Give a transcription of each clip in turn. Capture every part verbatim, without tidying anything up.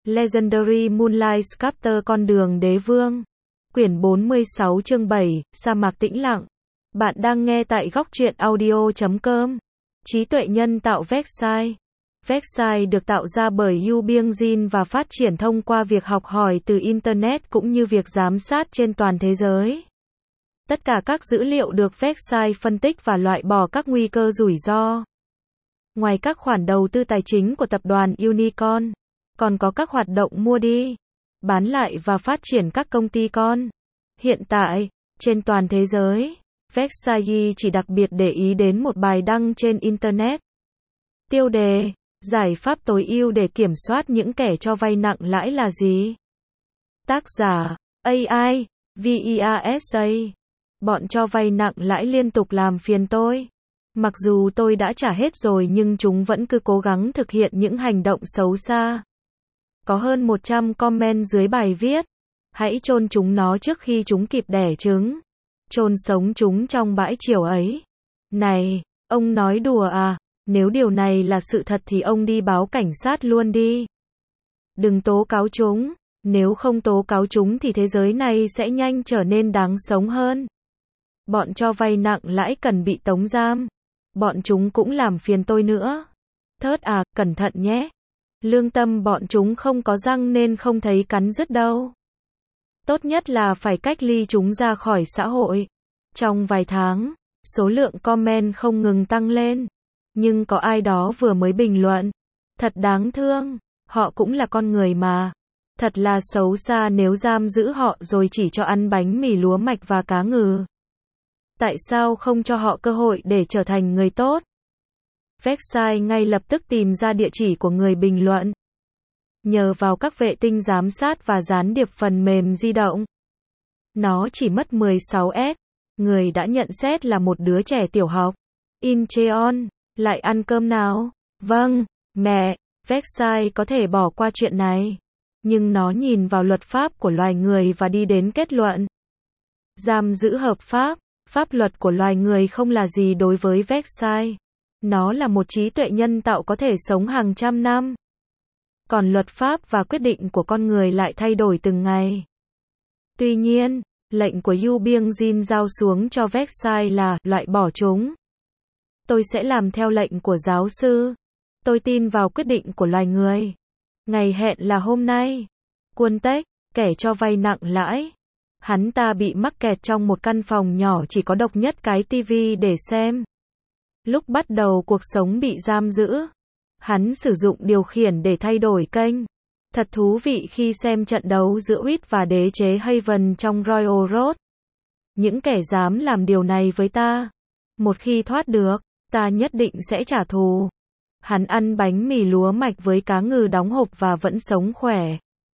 Legendary Moonlight Sculptor Con đường đế vương. Quyển bốn mươi sáu chương bảy, sa mạc tĩnh lặng. Bạn đang nghe tại góc truyện audio chấm com. Trí tuệ nhân tạo Vexai. Vexai được tạo ra bởi Yu Biangjin và phát triển thông qua việc học hỏi từ Internet cũng như việc giám sát trên toàn thế giới. Tất cả các dữ liệu được Vexai phân tích và loại bỏ các nguy cơ rủi ro. Ngoài các khoản đầu tư tài chính của tập đoàn Unicorn, còn có các hoạt động mua đi, bán lại và phát triển các công ty con. Hiện tại, trên toàn thế giới, Vexai chỉ đặc biệt để ý đến một bài đăng trên Internet. Tiêu đề: giải pháp tối ưu để kiểm soát những kẻ cho vay nặng lãi là gì? Tác giả: a i, Versa. Bọn cho vay nặng lãi liên tục làm phiền tôi. Mặc dù tôi đã trả hết rồi nhưng chúng vẫn cứ cố gắng thực hiện những hành động xấu xa. Có hơn một trăm comment dưới bài viết. Hãy chôn chúng nó trước khi chúng kịp đẻ trứng. Chôn sống chúng trong bãi chiều ấy. Này, ông nói đùa à? Nếu điều này là sự thật thì ông đi báo cảnh sát luôn đi. Đừng tố cáo chúng. Nếu không tố cáo chúng thì thế giới này sẽ nhanh trở nên đáng sống hơn. Bọn cho vay nặng lãi cần bị tống giam. Bọn chúng cũng làm phiền tôi nữa. Thớt à, cẩn thận nhé. Lương tâm bọn chúng không có răng nên không thấy cắn rứt đâu. Tốt nhất là phải cách ly chúng ra khỏi xã hội. Trong vài tháng, số lượng comment không ngừng tăng lên. Nhưng có ai đó vừa mới bình luận. Thật đáng thương, họ cũng là con người mà. Thật là xấu xa nếu giam giữ họ rồi chỉ cho ăn bánh mì lúa mạch và cá ngừ. Tại sao không cho họ cơ hội để trở thành người tốt? Vexai ngay lập tức tìm ra địa chỉ của người bình luận. Nhờ vào các vệ tinh giám sát và gián điệp phần mềm di động, nó chỉ mất mười sáu S. Người đã nhận xét là một đứa trẻ tiểu học. Incheon, lại ăn cơm nào? Vâng, mẹ, Vexai có thể bỏ qua chuyện này. Nhưng nó nhìn vào luật pháp của loài người và đi đến kết luận. Giam giữ hợp pháp, pháp luật của loài người không là gì đối với Vexai. Nó là một trí tuệ nhân tạo có thể sống hàng trăm năm. Còn luật pháp và quyết định của con người lại thay đổi từng ngày. Tuy nhiên, lệnh của Yu Biangjin giao xuống cho Vexai là loại bỏ chúng. Tôi sẽ làm theo lệnh của giáo sư. Tôi tin vào quyết định của loài người. Ngày hẹn là hôm nay. Quân Tech, kẻ cho vay nặng lãi. Hắn ta bị mắc kẹt trong một căn phòng nhỏ chỉ có độc nhất cái tivi để xem. Lúc bắt đầu cuộc sống bị giam giữ, hắn sử dụng điều khiển để thay đổi kênh. Thật thú vị khi xem trận đấu giữa u i tê và đế chế Haven trong Royal Road. Những kẻ dám làm điều này với ta, một khi thoát được, ta nhất định sẽ trả thù. Hắn ăn bánh mì lúa mạch với cá ngừ đóng hộp và vẫn sống khỏe.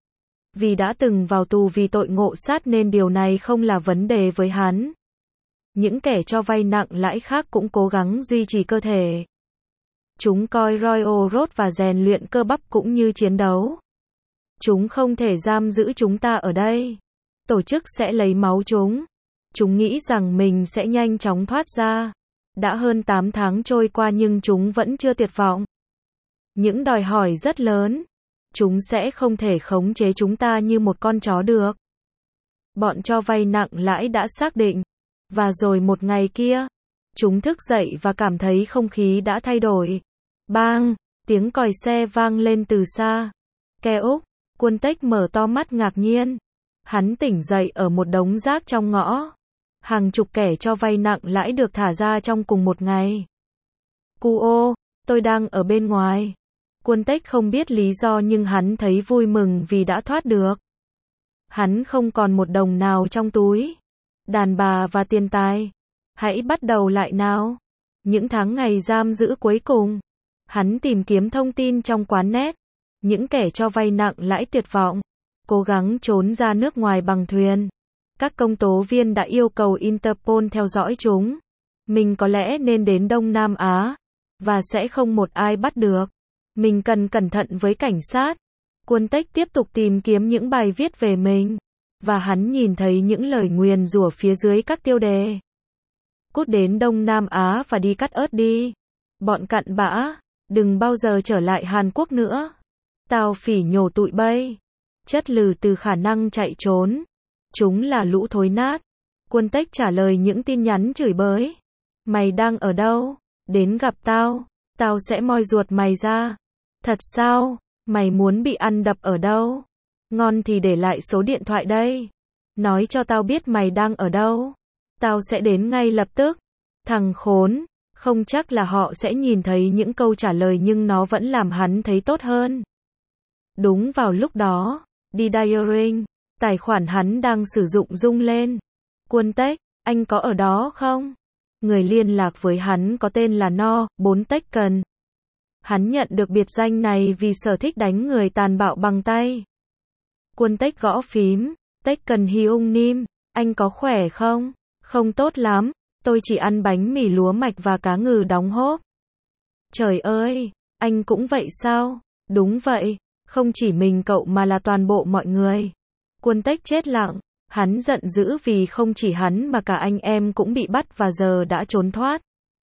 Vì đã từng vào tù vì tội ngộ sát nên điều này không là vấn đề với hắn. Những kẻ cho vay nặng lãi khác cũng cố gắng duy trì cơ thể. Chúng coi Royal Road và rèn luyện cơ bắp cũng như chiến đấu. Chúng không thể giam giữ chúng ta ở đây. Tổ chức sẽ lấy máu chúng. Chúng nghĩ rằng mình sẽ nhanh chóng thoát ra. Đã hơn tám tháng trôi qua nhưng chúng vẫn chưa tuyệt vọng. Những đòi hỏi rất lớn. Chúng sẽ không thể khống chế chúng ta như một con chó được. Bọn cho vay nặng lãi đã xác định. Và rồi một ngày kia, chúng thức dậy và cảm thấy không khí đã thay đổi. Bang! Tiếng còi xe vang lên từ xa. Ke Úc, Quân Tech mở to mắt ngạc nhiên. Hắn tỉnh dậy ở một đống rác trong ngõ. Hàng chục kẻ cho vay nặng lãi được thả ra trong cùng một ngày. Cu ô, tôi đang ở bên ngoài. Quân Tech không biết lý do nhưng hắn thấy vui mừng vì đã thoát được. Hắn không còn một đồng nào trong túi. Đàn bà và tiền tài. Hãy bắt đầu lại nào. Những tháng ngày giam giữ cuối cùng. Hắn tìm kiếm thông tin trong quán net. Những kẻ cho vay nặng lãi tuyệt vọng. Cố gắng trốn ra nước ngoài bằng thuyền. Các công tố viên đã yêu cầu Interpol theo dõi chúng. Mình có lẽ nên đến Đông Nam Á. Và sẽ không một ai bắt được. Mình cần cẩn thận với cảnh sát. Quân Tech tiếp tục tìm kiếm những bài viết về mình. Và hắn nhìn thấy những lời nguyền rủa phía dưới các tiêu đề. Cút đến Đông Nam Á và đi cắt ớt đi. Bọn cặn bã, đừng bao giờ trở lại Hàn Quốc nữa. Tao phỉ nhổ tụi bay. Chất lừ từ khả năng chạy trốn. Chúng là lũ thối nát. Quân Tech trả lời những tin nhắn chửi bới. Mày đang ở đâu? Đến gặp tao. Tao sẽ moi ruột mày ra. Thật sao? Mày muốn bị ăn đập ở đâu? Ngon thì để lại số điện thoại đây. Nói cho tao biết mày đang ở đâu. Tao sẽ đến ngay lập tức. Thằng khốn. Không chắc là họ sẽ nhìn thấy những câu trả lời nhưng nó vẫn làm hắn thấy tốt hơn. Đúng vào lúc đó, đi dialing, tài khoản hắn đang sử dụng rung lên. Quân Tech, anh có ở đó không? Người liên lạc với hắn có tên là No, bốn Tech Cần. Hắn nhận được biệt danh này vì sở thích đánh người tàn bạo bằng tay. Quân Tech gõ phím, Tech Cần Hyung Nim, anh có khỏe không? Không tốt lắm, tôi chỉ ăn bánh mì lúa mạch và cá ngừ đóng hốp. Trời ơi, anh cũng vậy sao? Đúng vậy, không chỉ mình cậu mà là toàn bộ mọi người. Quân Tech chết lặng, hắn giận dữ vì không chỉ hắn mà cả anh em cũng bị bắt và giờ đã trốn thoát.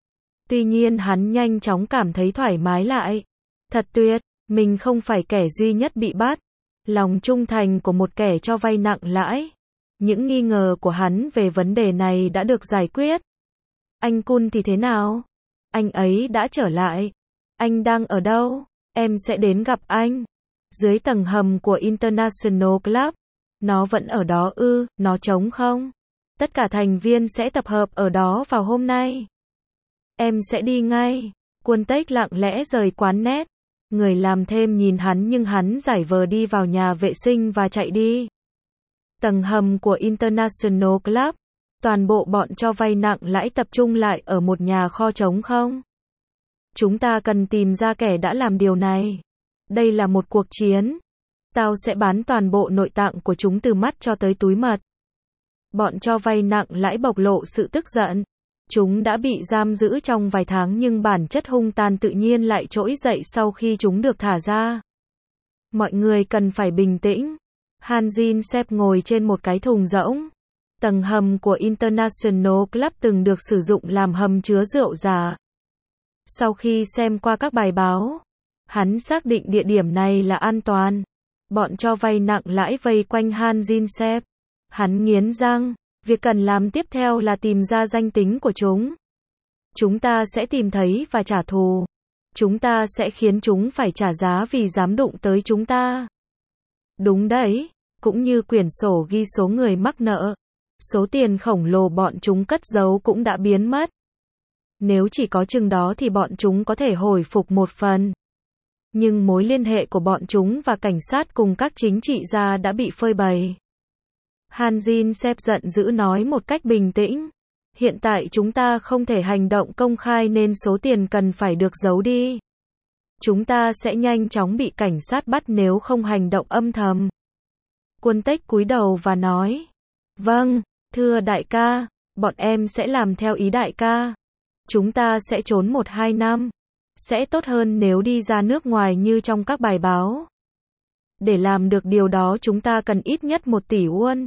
Tuy nhiên hắn nhanh chóng cảm thấy thoải mái lại. Thật tuyệt, mình không phải kẻ duy nhất bị bắt. Lòng trung thành của một kẻ cho vay nặng lãi. Những nghi ngờ của hắn về vấn đề này đã được giải quyết. Anh Kun thì thế nào? Anh ấy đã trở lại. Anh đang ở đâu? Em sẽ đến gặp anh. Dưới tầng hầm của International Club. Nó vẫn ở đó ư, nó trống không? Tất cả thành viên sẽ tập hợp ở đó vào hôm nay. Em sẽ đi ngay. Quân Tech lặng lẽ rời quán net. Người làm thêm nhìn hắn nhưng hắn giải vờ đi vào nhà vệ sinh và chạy đi. Tầng hầm của International Club. Toàn bộ bọn cho vay nặng lãi tập trung lại ở một nhà kho trống không. Chúng ta cần tìm ra kẻ đã làm điều này. Đây là một cuộc chiến. Tao sẽ bán toàn bộ nội tạng của chúng từ mắt cho tới túi mật. Bọn cho vay nặng lãi bộc lộ sự tức giận. Chúng đã bị giam giữ trong vài tháng nhưng bản chất hung tàn tự nhiên lại trỗi dậy sau khi chúng được thả ra. Mọi người cần phải bình tĩnh. Han Jin Sep ngồi trên một cái thùng rỗng. Tầng hầm của International Club từng được sử dụng làm hầm chứa rượu giả. Sau khi xem qua các bài báo, hắn xác định địa điểm này là an toàn. Bọn cho vay nặng lãi vây quanh Han Jin Sep. Hắn nghiến răng, việc cần làm tiếp theo là tìm ra danh tính của chúng. Chúng ta sẽ tìm thấy và trả thù. Chúng ta sẽ khiến chúng phải trả giá vì dám đụng tới chúng ta. Đúng đấy, cũng như quyển sổ ghi số người mắc nợ. Số tiền khổng lồ bọn chúng cất giấu cũng đã biến mất. Nếu chỉ có chừng đó thì bọn chúng có thể hồi phục một phần. Nhưng mối liên hệ của bọn chúng và cảnh sát cùng các chính trị gia đã bị phơi bày. Han Jin Sep giận dữ nói một cách bình tĩnh. Hiện tại chúng ta không thể hành động công khai nên số tiền cần phải được giấu đi. Chúng ta sẽ nhanh chóng bị cảnh sát bắt nếu không hành động âm thầm. Quân Tech cúi đầu và nói. Vâng, thưa đại ca, bọn em sẽ làm theo ý đại ca. Chúng ta sẽ trốn một hai năm. Sẽ tốt hơn nếu đi ra nước ngoài như trong các bài báo. Để làm được điều đó chúng ta cần ít nhất một tỷ won.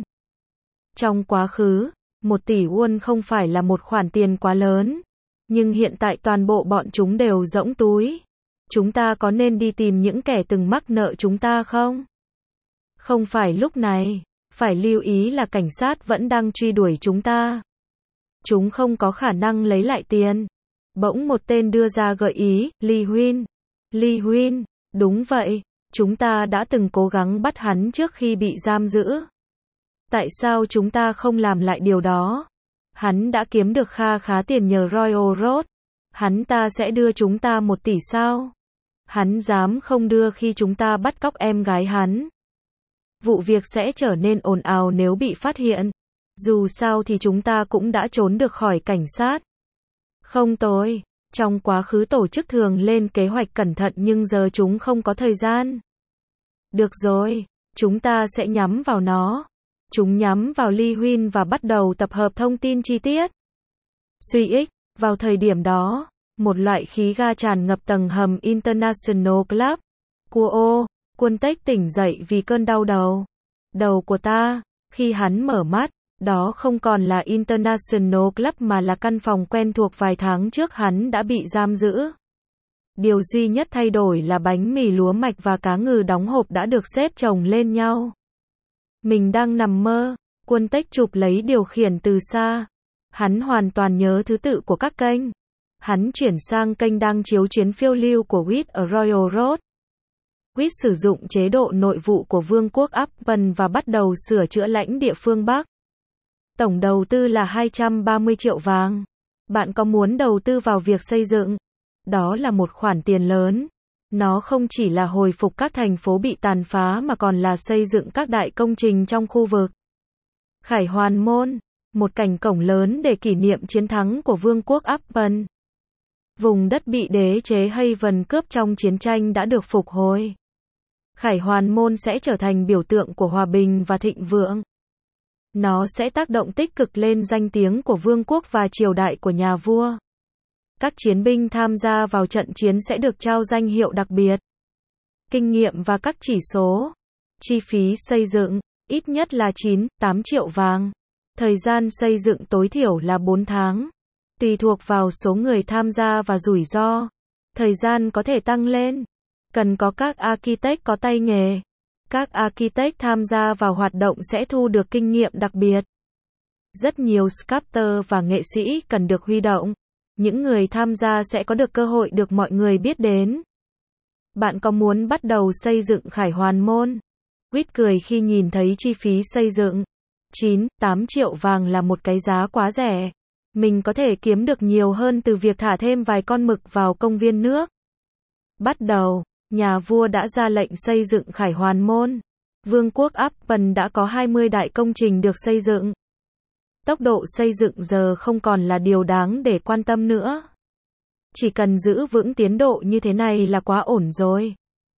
Trong quá khứ, một tỷ won không phải là một khoản tiền quá lớn. Nhưng hiện tại toàn bộ bọn chúng đều rỗng túi. Chúng ta có nên đi tìm những kẻ từng mắc nợ chúng ta không? Không phải lúc này. Phải lưu ý là cảnh sát vẫn đang truy đuổi chúng ta. Chúng không có khả năng lấy lại tiền. Bỗng một tên đưa ra gợi ý, Lee Huynh. Lee Huynh, đúng vậy, chúng ta đã từng cố gắng bắt hắn trước khi bị giam giữ. Tại sao chúng ta không làm lại điều đó? Hắn đã kiếm được kha khá tiền nhờ Royal Road. Hắn ta sẽ đưa chúng ta một tỷ sao? Hắn dám không đưa khi chúng ta bắt cóc em gái hắn. Vụ việc sẽ trở nên ồn ào nếu bị phát hiện. Dù sao thì chúng ta cũng đã trốn được khỏi cảnh sát. Không tồi. Trong quá khứ tổ chức thường lên kế hoạch cẩn thận nhưng giờ chúng không có thời gian. Được rồi, chúng ta sẽ nhắm vào nó. Chúng nhắm vào Lee Huynh và bắt đầu tập hợp thông tin chi tiết. Suy ích, vào thời điểm đó, một loại khí ga tràn ngập tầng hầm International Club. Cua ô, Quân Tech tỉnh dậy vì cơn đau đầu. Đầu của ta, khi hắn mở mắt, đó không còn là International Club mà là căn phòng quen thuộc vài tháng trước hắn đã bị giam giữ. Điều duy nhất thay đổi là bánh mì lúa mạch và cá ngừ đóng hộp đã được xếp chồng lên nhau. Mình đang nằm mơ, Quân Tích chụp lấy điều khiển từ xa. Hắn hoàn toàn nhớ thứ tự của các kênh. Hắn chuyển sang kênh đang chiếu chuyến phiêu lưu của Witt ở Royal Road. Witt sử dụng chế độ nội vụ của Vương quốc Upton và bắt đầu sửa chữa lãnh địa phương Bắc. Tổng đầu tư là hai trăm ba mươi triệu vàng. Bạn có muốn đầu tư vào việc xây dựng? Đó là một khoản tiền lớn. Nó không chỉ là hồi phục các thành phố bị tàn phá mà còn là xây dựng các đại công trình trong khu vực. Khải Hoàn Môn, một cảnh cổng lớn để kỷ niệm chiến thắng của Vương quốc Upton. Vùng đất bị đế chế Haven cướp trong chiến tranh đã được phục hồi. Khải Hoàn Môn sẽ trở thành biểu tượng của hòa bình và thịnh vượng. Nó sẽ tác động tích cực lên danh tiếng của vương quốc và triều đại của nhà vua. Các chiến binh tham gia vào trận chiến sẽ được trao danh hiệu đặc biệt. Kinh nghiệm và các chỉ số. Chi phí xây dựng, ít nhất là chín, tám triệu vàng. Thời gian xây dựng tối thiểu là bốn tháng. Tùy thuộc vào số người tham gia và rủi ro. Thời gian có thể tăng lên. Cần có các architect có tay nghề. Các architect tham gia vào hoạt động sẽ thu được kinh nghiệm đặc biệt. Rất nhiều sculptor và nghệ sĩ cần được huy động. Những người tham gia sẽ có được cơ hội được mọi người biết đến. Bạn có muốn bắt đầu xây dựng Khải Hoàn Môn? Witt cười khi nhìn thấy chi phí xây dựng. chín, tám triệu vàng là một cái giá quá rẻ. Mình có thể kiếm được nhiều hơn từ việc thả thêm vài con mực vào công viên nước. Bắt đầu, nhà vua đã ra lệnh xây dựng Khải Hoàn Môn. Vương quốc Upton đã có hai mươi đại công trình được xây dựng. Tốc độ xây dựng giờ không còn là điều đáng để quan tâm nữa. Chỉ cần giữ vững tiến độ như thế này là quá ổn rồi.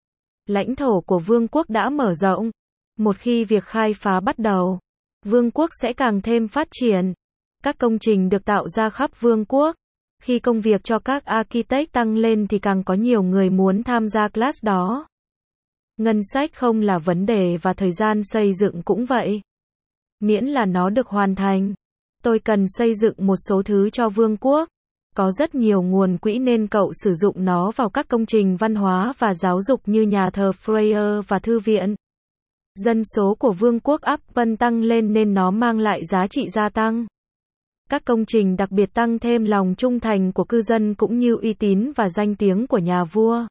Lãnh thổ của vương quốc đã mở rộng. Một khi việc khai phá bắt đầu, vương quốc sẽ càng thêm phát triển. Các công trình được tạo ra khắp vương quốc. Khi công việc cho các architect tăng lên thì càng có nhiều người muốn tham gia class đó. Ngân sách không là vấn đề và thời gian xây dựng cũng vậy. Miễn là nó được hoàn thành. Tôi cần xây dựng một số thứ cho vương quốc. Có rất nhiều nguồn quỹ nên cậu sử dụng nó vào các công trình văn hóa và giáo dục như nhà thờ Freya và thư viện. Dân số của vương quốc Upton tăng lên nên nó mang lại giá trị gia tăng. Các công trình đặc biệt tăng thêm lòng trung thành của cư dân cũng như uy tín và danh tiếng của nhà vua.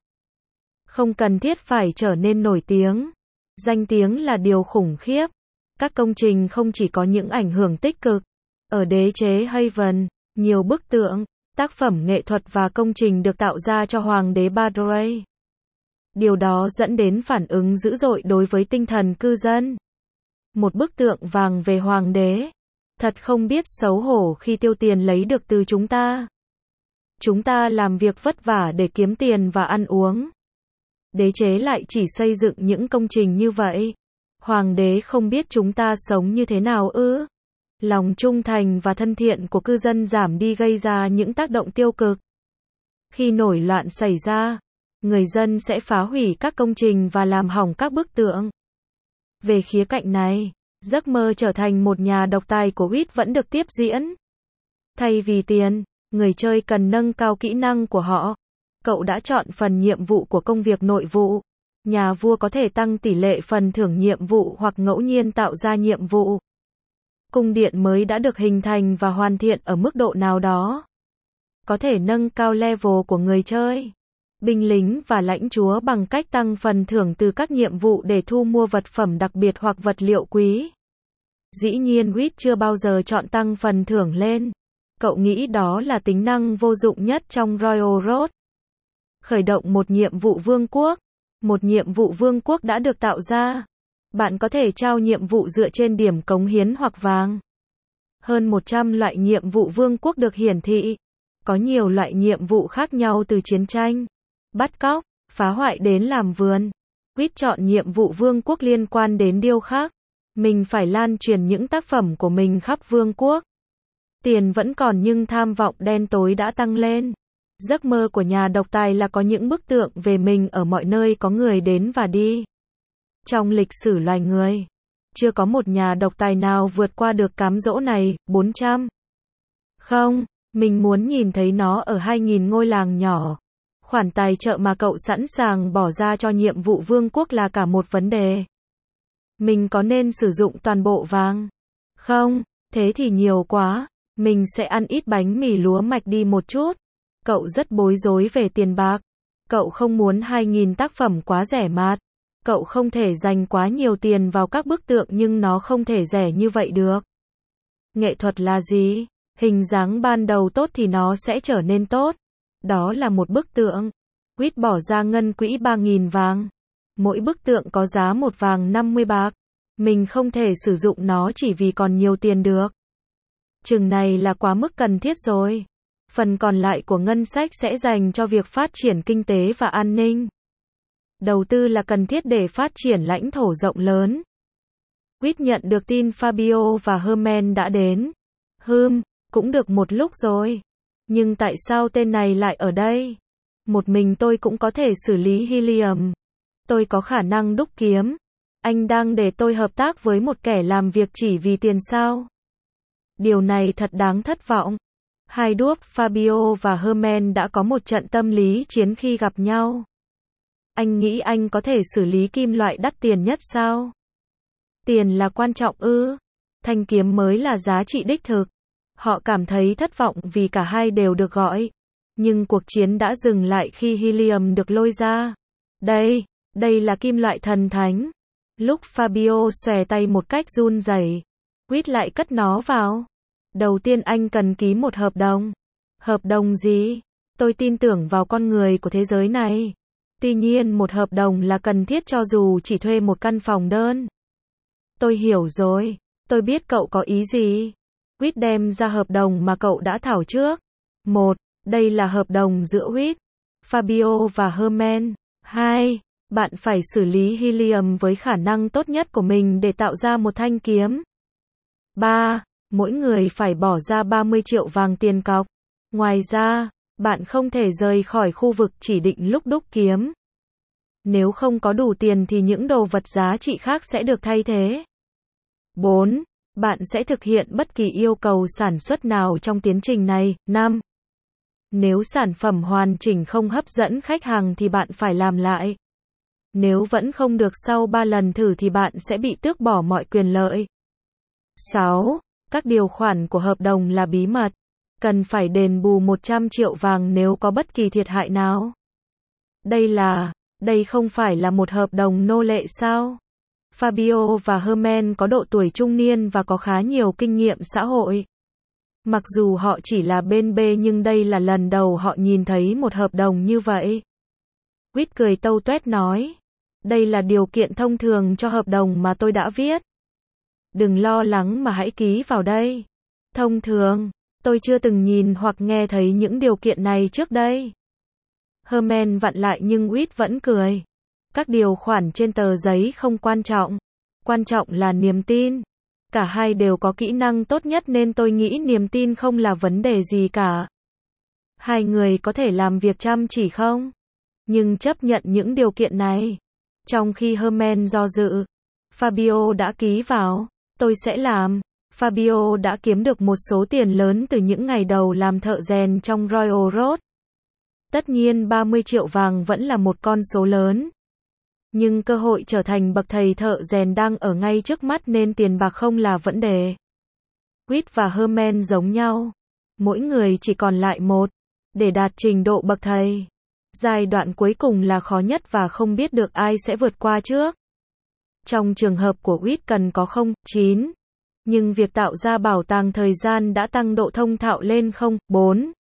Không cần thiết phải trở nên nổi tiếng. Danh tiếng là điều khủng khiếp. Các công trình không chỉ có những ảnh hưởng tích cực. Ở đế chế Haven, nhiều bức tượng, tác phẩm nghệ thuật và công trình được tạo ra cho Hoàng đế Badray. Điều đó dẫn đến phản ứng dữ dội đối với tinh thần cư dân. Một bức tượng vàng về Hoàng đế. Thật không biết xấu hổ khi tiêu tiền lấy được từ chúng ta. Chúng ta làm việc vất vả để kiếm tiền và ăn uống. Đế chế lại chỉ xây dựng những công trình như vậy. Hoàng đế không biết chúng ta sống như thế nào ư? Lòng trung thành và thân thiện của cư dân giảm đi gây ra những tác động tiêu cực. Khi nổi loạn xảy ra, người dân sẽ phá hủy các công trình và làm hỏng các bức tượng. Về khía cạnh này, giấc mơ trở thành một nhà độc tài của Witt vẫn được tiếp diễn. Thay vì tiền, người chơi cần nâng cao kỹ năng của họ. Cậu đã chọn phần nhiệm vụ của công việc nội vụ. Nhà vua có thể tăng tỷ lệ phần thưởng nhiệm vụ hoặc ngẫu nhiên tạo ra nhiệm vụ. Cung điện mới đã được hình thành và hoàn thiện ở mức độ nào đó. Có thể nâng cao level của người chơi. Binh lính và lãnh chúa bằng cách tăng phần thưởng từ các nhiệm vụ để thu mua vật phẩm đặc biệt hoặc vật liệu quý. Dĩ nhiên Witt chưa bao giờ chọn tăng phần thưởng lên. Cậu nghĩ đó là tính năng vô dụng nhất trong Royal Road. Khởi động một nhiệm vụ vương quốc. Một nhiệm vụ vương quốc đã được tạo ra. Bạn có thể trao nhiệm vụ dựa trên điểm cống hiến hoặc vàng. Hơn một trăm loại nhiệm vụ vương quốc được hiển thị. Có nhiều loại nhiệm vụ khác nhau từ chiến tranh, bắt cóc, phá hoại đến làm vườn. Witt chọn nhiệm vụ vương quốc liên quan đến điêu khắc. Mình phải lan truyền những tác phẩm của mình khắp vương quốc. Tiền vẫn còn nhưng tham vọng đen tối đã tăng lên. Giấc mơ của nhà độc tài là có những bức tượng về mình ở mọi nơi có người đến và đi. Trong lịch sử loài người, chưa có một nhà độc tài nào vượt qua được cám dỗ này. Bốn trăm. Không, mình muốn nhìn thấy nó ở hai nghìn ngôi làng nhỏ. Khoản tài trợ mà cậu sẵn sàng bỏ ra cho nhiệm vụ vương quốc là cả một vấn đề. Mình có nên sử dụng toàn bộ vàng? Không, thế thì nhiều quá. Mình sẽ ăn ít bánh mì lúa mạch đi một chút. Cậu rất bối rối về tiền bạc. Cậu không muốn hai nghìn tác phẩm quá rẻ mạt. Cậu không thể dành quá nhiều tiền vào các bức tượng nhưng nó không thể rẻ như vậy được. Nghệ thuật là gì? Hình dáng ban đầu tốt thì nó sẽ trở nên tốt. Đó là một bức tượng. Quýt bỏ ra ngân quỹ ba nghìn vàng. Mỗi bức tượng có giá một vàng năm mươi bạc. Mình không thể sử dụng nó chỉ vì còn nhiều tiền được. Chừng này là quá mức cần thiết rồi. Phần còn lại của ngân sách sẽ dành cho việc phát triển kinh tế và an ninh. Đầu tư là cần thiết để phát triển lãnh thổ rộng lớn. Quýt nhận được tin Fabio và Herman đã đến. Hừm, cũng được một lúc rồi. Nhưng tại sao tên này lại ở đây? Một mình tôi cũng có thể xử lý helium. Tôi có khả năng đúc kiếm. Anh đang để tôi hợp tác với một kẻ làm việc chỉ vì tiền sao? Điều này thật đáng thất vọng. Hai đuốc Fabio và Herman đã có một trận tâm lý chiến khi gặp nhau. Anh nghĩ anh có thể xử lý kim loại đắt tiền nhất sao? Tiền là quan trọng ư? Thanh kiếm mới là giá trị đích thực. Họ cảm thấy thất vọng vì cả hai đều được gọi. Nhưng cuộc chiến đã dừng lại khi helium được lôi ra. Đây, đây là kim loại thần thánh. Lúc Fabio xòe tay một cách run rẩy, Quýt lại cất nó vào. Đầu tiên anh cần ký một hợp đồng. Hợp đồng gì? Tôi tin tưởng vào con người của thế giới này. Tuy nhiên một hợp đồng là cần thiết cho dù chỉ thuê một căn phòng đơn. Tôi hiểu rồi. Tôi biết cậu có ý gì. Quýt đem ra hợp đồng mà cậu đã thảo trước. một. Đây là hợp đồng giữa Quýt, Fabio và Herman. hai. Bạn phải xử lý helium với khả năng tốt nhất của mình để tạo ra một thanh kiếm. ba. Mỗi người phải bỏ ra ba mươi triệu vàng tiền cọc. Ngoài ra, bạn không thể rời khỏi khu vực chỉ định lúc đúc kiếm. Nếu không có đủ tiền thì những đồ vật giá trị khác sẽ được thay thế. bốn. Bạn sẽ thực hiện bất kỳ yêu cầu sản xuất nào trong tiến trình này. năm. Nếu sản phẩm hoàn chỉnh không hấp dẫn khách hàng thì bạn phải làm lại. Nếu vẫn không được sau ba lần thử thì bạn sẽ bị tước bỏ mọi quyền lợi. sáu. Các điều khoản của hợp đồng là bí mật. Cần phải đền bù một trăm triệu vàng nếu có bất kỳ thiệt hại nào. Đây là, đây không phải là một hợp đồng nô lệ sao? Fabio và Herman có độ tuổi trung niên và có khá nhiều kinh nghiệm xã hội. Mặc dù họ chỉ là bên B nhưng đây là lần đầu họ nhìn thấy một hợp đồng như vậy. Quýt cười tâu tuét nói. Đây là điều kiện thông thường cho hợp đồng mà tôi đã viết. Đừng lo lắng mà hãy ký vào đây. Thông thường, tôi chưa từng nhìn hoặc nghe thấy những điều kiện này trước đây. Herman vặn lại nhưng Quýt vẫn cười. Các điều khoản trên tờ giấy không quan trọng. Quan trọng là niềm tin. Cả hai đều có kỹ năng tốt nhất nên tôi nghĩ niềm tin không là vấn đề gì cả. Hai người có thể làm việc chăm chỉ không? Nhưng chấp nhận những điều kiện này. Trong khi Herman do dự, Fabio đã ký vào. Tôi sẽ làm. Fabio đã kiếm được một số tiền lớn từ những ngày đầu làm thợ rèn trong Royal Road. Tất nhiên ba mươi triệu vàng vẫn là một con số lớn. Nhưng cơ hội trở thành bậc thầy thợ rèn đang ở ngay trước mắt nên tiền bạc không là vấn đề. Quýt và Herman giống nhau. Mỗi người chỉ còn lại một. Để đạt trình độ bậc thầy. Giai đoạn cuối cùng là khó nhất và không biết được ai sẽ vượt qua trước. Trong trường hợp của Quýt cần có không, chín. Nhưng việc tạo ra bảo tàng thời gian đã tăng độ thông thạo lên không, bốn.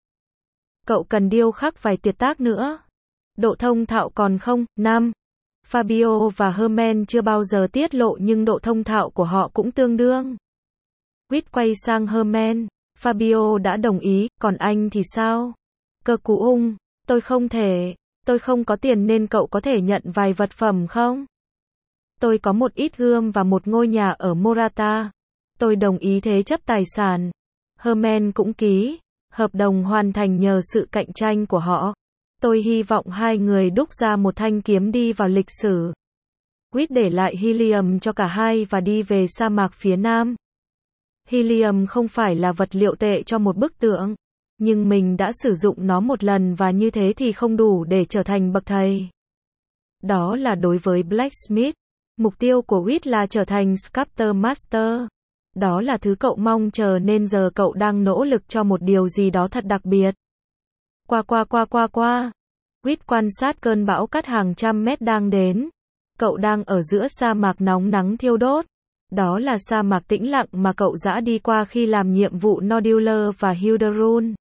Cậu cần điêu khắc vài tuyệt tác nữa. Độ thông thạo còn không, năm. Fabio và Herman chưa bao giờ tiết lộ nhưng độ thông thạo của họ cũng tương đương. Quýt quay sang Herman. Fabio đã đồng ý, còn anh thì sao? Cơ cú ung. Tôi không thể. Tôi không có tiền nên cậu có thể nhận vài vật phẩm không? Tôi có một ít gươm và một ngôi nhà ở Morata. Tôi đồng ý thế chấp tài sản. Herman cũng ký. Hợp đồng hoàn thành nhờ sự cạnh tranh của họ. Tôi hy vọng hai người đúc ra một thanh kiếm đi vào lịch sử. Quýt để lại helium cho cả hai và đi về sa mạc phía nam. Helium không phải là vật liệu tệ cho một bức tượng. Nhưng mình đã sử dụng nó một lần và như thế thì không đủ để trở thành bậc thầy. Đó là đối với Blacksmith. Mục tiêu của Whit là trở thành Sculptor Master. Đó là thứ cậu mong chờ nên giờ cậu đang nỗ lực cho một điều gì đó thật đặc biệt. Qua qua qua qua qua. Whit quan sát cơn bão cát hàng trăm mét đang đến. Cậu đang ở giữa sa mạc nóng nắng thiêu đốt. Đó là sa mạc tĩnh lặng mà cậu dã đi qua khi làm nhiệm vụ Nodular và Hilderun.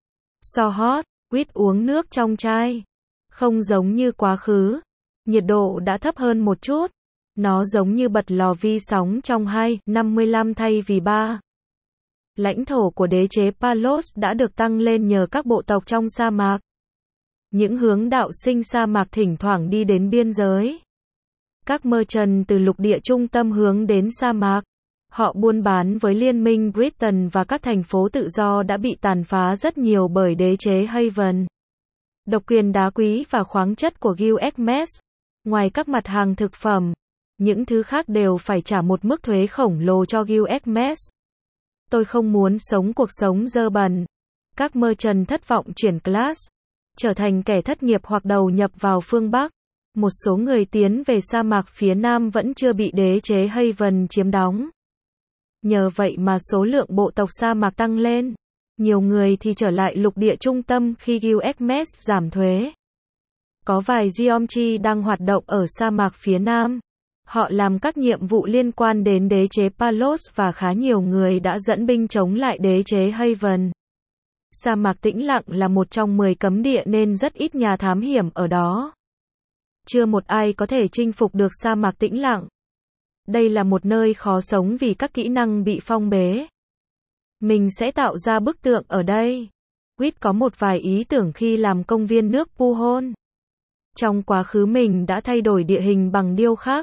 So hot, Whit uống nước trong chai. Không giống như quá khứ. Nhiệt độ đã thấp hơn một chút. Nó giống như bật lò vi sóng trong hai năm mươi lăm thay vì ba. Lãnh thổ của đế chế Palos đã được tăng lên nhờ các bộ tộc trong sa mạc. Những hướng đạo sinh sa mạc thỉnh thoảng đi đến biên giới. Các merchant từ lục địa trung tâm hướng đến sa mạc. Họ buôn bán với liên minh Britain và các thành phố tự do đã bị tàn phá rất nhiều bởi đế chế Haven. Độc quyền đá quý và khoáng chất của Gilgamesh. Ngoài các mặt hàng thực phẩm, những thứ khác đều phải trả một mức thuế khổng lồ cho Gilgamesh. Tôi không muốn sống cuộc sống dơ bẩn. Các merchant thất vọng chuyển class, trở thành kẻ thất nghiệp hoặc đầu nhập vào phương Bắc. Một số người tiến về sa mạc phía Nam vẫn chưa bị đế chế Haven chiếm đóng. Nhờ vậy mà số lượng bộ tộc sa mạc tăng lên. Nhiều người thì trở lại lục địa trung tâm khi Gilgamesh giảm thuế. Có vài Geomchi đang hoạt động ở sa mạc phía Nam. Họ làm các nhiệm vụ liên quan đến đế chế Palos và khá nhiều người đã dẫn binh chống lại đế chế Haven. Sa mạc tĩnh lặng là một trong mười cấm địa nên rất ít nhà thám hiểm ở đó. Chưa một ai có thể chinh phục được sa mạc tĩnh lặng. Đây là một nơi khó sống vì các kỹ năng bị phong bế. Mình sẽ tạo ra bức tượng ở đây. Whit có một vài ý tưởng khi làm công viên nước Puhon. Trong quá khứ mình đã thay đổi địa hình bằng điêu khắc.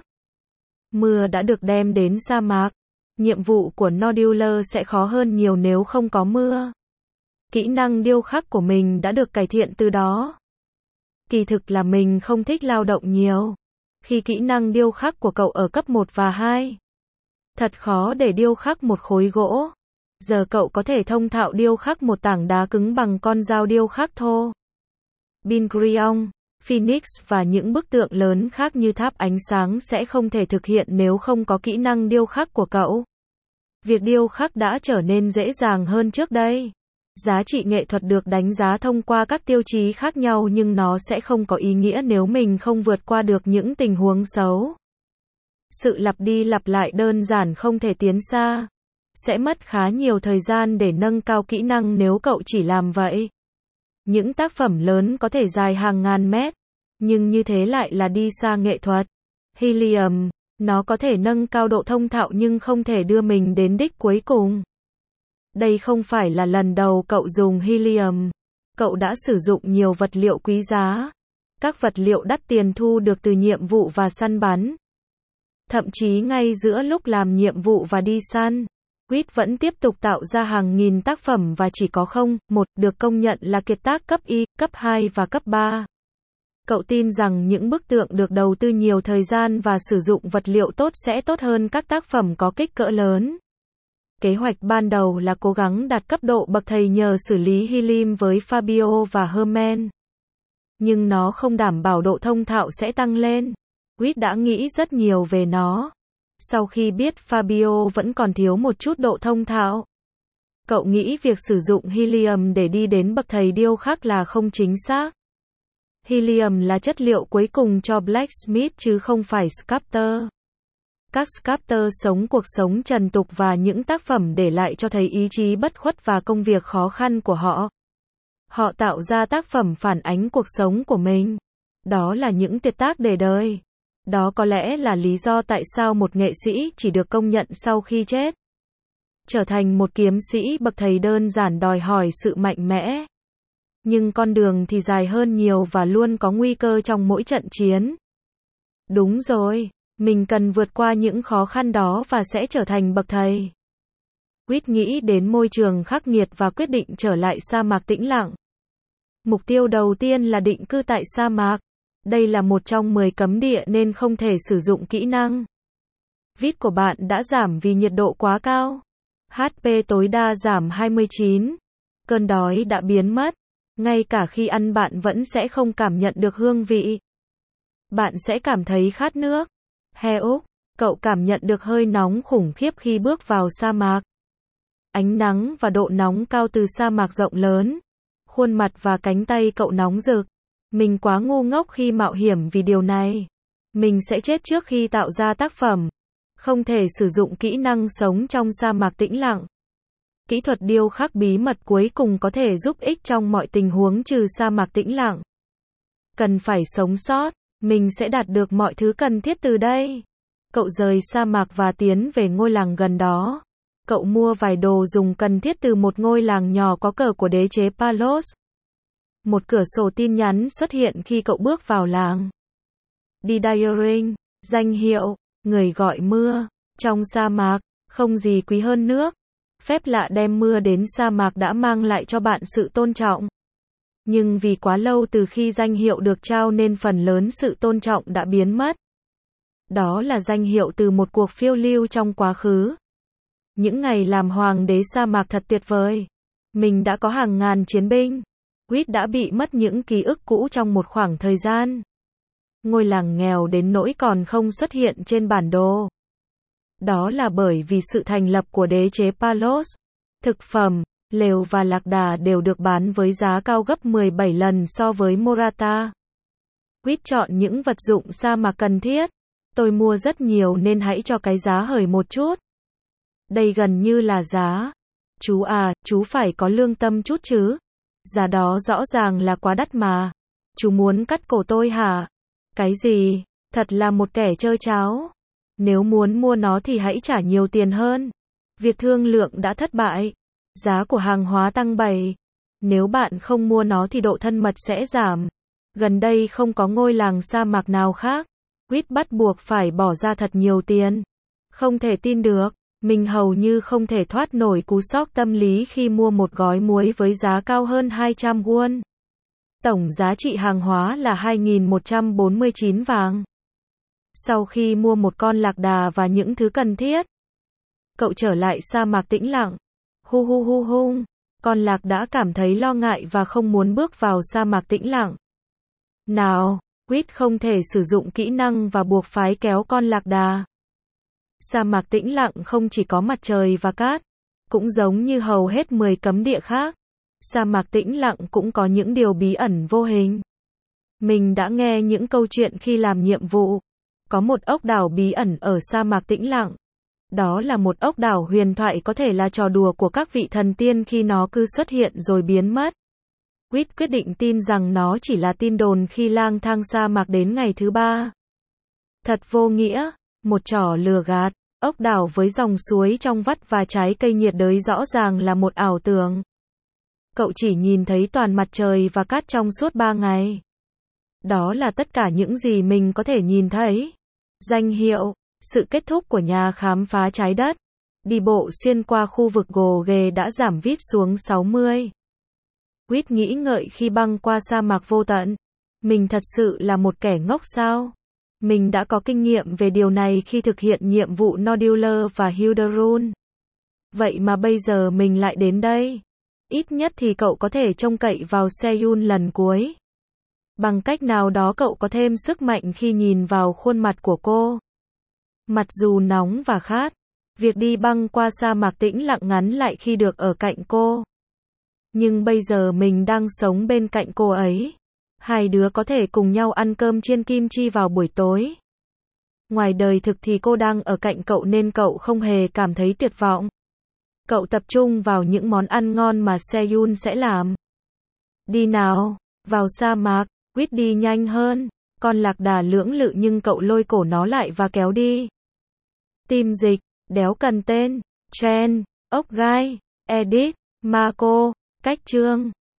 Mưa đã được đem đến sa mạc. Nhiệm vụ của Nodular sẽ khó hơn nhiều nếu không có mưa. Kỹ năng điêu khắc của mình đã được cải thiện từ đó. Kỳ thực là mình không thích lao động nhiều. Khi kỹ năng điêu khắc của cậu ở cấp một và hai. Thật khó để điêu khắc một khối gỗ. Giờ cậu có thể thông thạo điêu khắc một tảng đá cứng bằng con dao điêu khắc thô. Bingrion, Phoenix và những bức tượng lớn khác như tháp ánh sáng sẽ không thể thực hiện nếu không có kỹ năng điêu khắc của cậu. Việc điêu khắc đã trở nên dễ dàng hơn trước đây. Giá trị nghệ thuật được đánh giá thông qua các tiêu chí khác nhau nhưng nó sẽ không có ý nghĩa nếu mình không vượt qua được những tình huống xấu. Sự lặp đi lặp lại đơn giản không thể tiến xa. Sẽ mất khá nhiều thời gian để nâng cao kỹ năng nếu cậu chỉ làm vậy. Những tác phẩm lớn có thể dài hàng ngàn mét, nhưng như thế lại là đi xa nghệ thuật. Helium, nó có thể nâng cao độ thông thạo nhưng không thể đưa mình đến đích cuối cùng. Đây không phải là lần đầu cậu dùng helium. Cậu đã sử dụng nhiều vật liệu quý giá. Các vật liệu đắt tiền thu được từ nhiệm vụ và săn bắn. Thậm chí ngay giữa lúc làm nhiệm vụ và đi săn, Whit vẫn tiếp tục tạo ra hàng nghìn tác phẩm và chỉ có không, một, được công nhận là kiệt tác cấp Y, cấp hai và cấp ba. Cậu tin rằng những bức tượng được đầu tư nhiều thời gian và sử dụng vật liệu tốt sẽ tốt hơn các tác phẩm có kích cỡ lớn. Kế hoạch ban đầu là cố gắng đạt cấp độ bậc thầy nhờ xử lý Helium với Fabio và Herman. Nhưng nó không đảm bảo độ thông thạo sẽ tăng lên. Whit đã nghĩ rất nhiều về nó. Sau khi biết Fabio vẫn còn thiếu một chút độ thông thạo, cậu nghĩ việc sử dụng helium để đi đến bậc thầy điêu khắc là không chính xác. Helium là chất liệu cuối cùng cho Blacksmith chứ không phải Sculptor. Các Sculptor sống cuộc sống trần tục và những tác phẩm để lại cho thấy ý chí bất khuất và công việc khó khăn của họ. Họ tạo ra tác phẩm phản ánh cuộc sống của mình. Đó là những tuyệt tác để đời. Đó có lẽ là lý do tại sao một nghệ sĩ chỉ được công nhận sau khi chết. Trở thành một kiếm sĩ bậc thầy đơn giản đòi hỏi sự mạnh mẽ. Nhưng con đường thì dài hơn nhiều và luôn có nguy cơ trong mỗi trận chiến. Đúng rồi, mình cần vượt qua những khó khăn đó và sẽ trở thành bậc thầy. Whit nghĩ đến môi trường khắc nghiệt và quyết định trở lại sa mạc tĩnh lặng. Mục tiêu đầu tiên là định cư tại sa mạc. Đây là một trong mười cấm địa nên không thể sử dụng kỹ năng. Vít của bạn đã giảm vì nhiệt độ quá cao. hát pê tối đa giảm hai mươi chín. Cơn đói đã biến mất. Ngay cả khi ăn bạn vẫn sẽ không cảm nhận được hương vị. Bạn sẽ cảm thấy khát nước. He Úc, cậu cảm nhận được hơi nóng khủng khiếp khi bước vào sa mạc. Ánh nắng và độ nóng cao từ sa mạc rộng lớn. Khuôn mặt và cánh tay cậu nóng rực. Mình quá ngu ngốc khi mạo hiểm vì điều này. Mình sẽ chết trước khi tạo ra tác phẩm. Không thể sử dụng kỹ năng sống trong sa mạc tĩnh lặng. Kỹ thuật điêu khắc bí mật cuối cùng có thể giúp ích trong mọi tình huống trừ sa mạc tĩnh lặng. Cần phải sống sót, mình sẽ đạt được mọi thứ cần thiết từ đây. Cậu rời sa mạc và tiến về ngôi làng gần đó. Cậu mua vài đồ dùng cần thiết từ một ngôi làng nhỏ có cờ của đế chế Palos. Một cửa sổ tin nhắn xuất hiện khi cậu bước vào làng. Didaring, danh hiệu, người gọi mưa. Trong sa mạc, không gì quý hơn nước. Phép lạ đem mưa đến sa mạc đã mang lại cho bạn sự tôn trọng. Nhưng vì quá lâu từ khi danh hiệu được trao nên phần lớn sự tôn trọng đã biến mất. Đó là danh hiệu từ một cuộc phiêu lưu trong quá khứ. Những ngày làm hoàng đế sa mạc thật tuyệt vời. Mình đã có hàng ngàn chiến binh. Quýt đã bị mất những ký ức cũ trong một khoảng thời gian. Ngôi làng nghèo đến nỗi còn không xuất hiện trên bản đồ. Đó là bởi vì sự thành lập của đế chế Palos. Thực phẩm, lều và lạc đà đều được bán với giá cao gấp mười bảy lần so với Morata. Quýt chọn những vật dụng sa mạc cần thiết. Tôi mua rất nhiều nên hãy cho cái giá hời một chút. Đây gần như là giá. Chú à, chú phải có lương tâm chút chứ. Giá đó rõ ràng là quá đắt mà. Chú muốn cắt cổ tôi hả? Cái gì? Thật là một kẻ chơi cháo. Nếu muốn mua nó thì hãy trả nhiều tiền hơn. Việc thương lượng đã thất bại. Giá của hàng hóa tăng bảy. Nếu bạn không mua nó thì độ thân mật sẽ giảm. Gần đây không có ngôi làng sa mạc nào khác. Quýt bắt buộc phải bỏ ra thật nhiều tiền. Không thể tin được. Mình hầu như không thể thoát nổi cú sốc tâm lý khi mua một gói muối với giá cao hơn hai trăm won. Tổng giá trị hàng hóa là hai nghìn một trăm bốn mươi chín vàng. Sau khi mua một con lạc đà và những thứ cần thiết, cậu trở lại sa mạc tĩnh lặng. Hu hu hu hu. Con lạc đã cảm thấy lo ngại và không muốn bước vào sa mạc tĩnh lặng. Nào, Quýt không thể sử dụng kỹ năng và buộc phái kéo con lạc đà. Sa mạc tĩnh lặng không chỉ có mặt trời và cát, cũng giống như hầu hết mười cấm địa khác. Sa mạc tĩnh lặng cũng có những điều bí ẩn vô hình. Mình đã nghe những câu chuyện khi làm nhiệm vụ. Có một ốc đảo bí ẩn ở sa mạc tĩnh lặng. Đó là một ốc đảo huyền thoại có thể là trò đùa của các vị thần tiên khi nó cứ xuất hiện rồi biến mất. Quýt quyết định tin rằng nó chỉ là tin đồn khi lang thang sa mạc đến ngày thứ ba. Thật vô nghĩa, một trò lừa gạt. Ốc đảo với dòng suối trong vắt và trái cây nhiệt đới rõ ràng là một ảo tưởng. Cậu chỉ nhìn thấy toàn mặt trời và cát trong suốt ba ngày. Đó là tất cả những gì mình có thể nhìn thấy. Danh hiệu, sự kết thúc của nhà khám phá trái đất. Đi bộ xuyên qua khu vực gồ ghề đã giảm vít xuống sáu mươi. Quýt nghĩ ngợi khi băng qua sa mạc vô tận. Mình thật sự là một kẻ ngốc sao? Mình đã có kinh nghiệm về điều này khi thực hiện nhiệm vụ Nodular và Hilderun. Vậy mà bây giờ mình lại đến đây. Ít nhất thì cậu có thể trông cậy vào Seyun lần cuối. Bằng cách nào đó cậu có thêm sức mạnh khi nhìn vào khuôn mặt của cô. Mặc dù nóng và khát, việc đi băng qua sa mạc tĩnh lặng ngắn lại khi được ở cạnh cô. Nhưng bây giờ mình đang sống bên cạnh cô ấy. Hai đứa có thể cùng nhau ăn cơm chiên kim chi vào buổi tối. Ngoài đời thực thì cô đang ở cạnh cậu nên cậu không hề cảm thấy tuyệt vọng. Cậu tập trung vào những món ăn ngon mà Seyun sẽ làm. Đi nào, vào sa mạc. Quýt đi nhanh hơn. Con lạc đà lưỡng lự nhưng cậu lôi cổ nó lại và kéo đi. Tim dịch, đéo cần tên, Chen, ốc gai, edit, Marco, cách chương.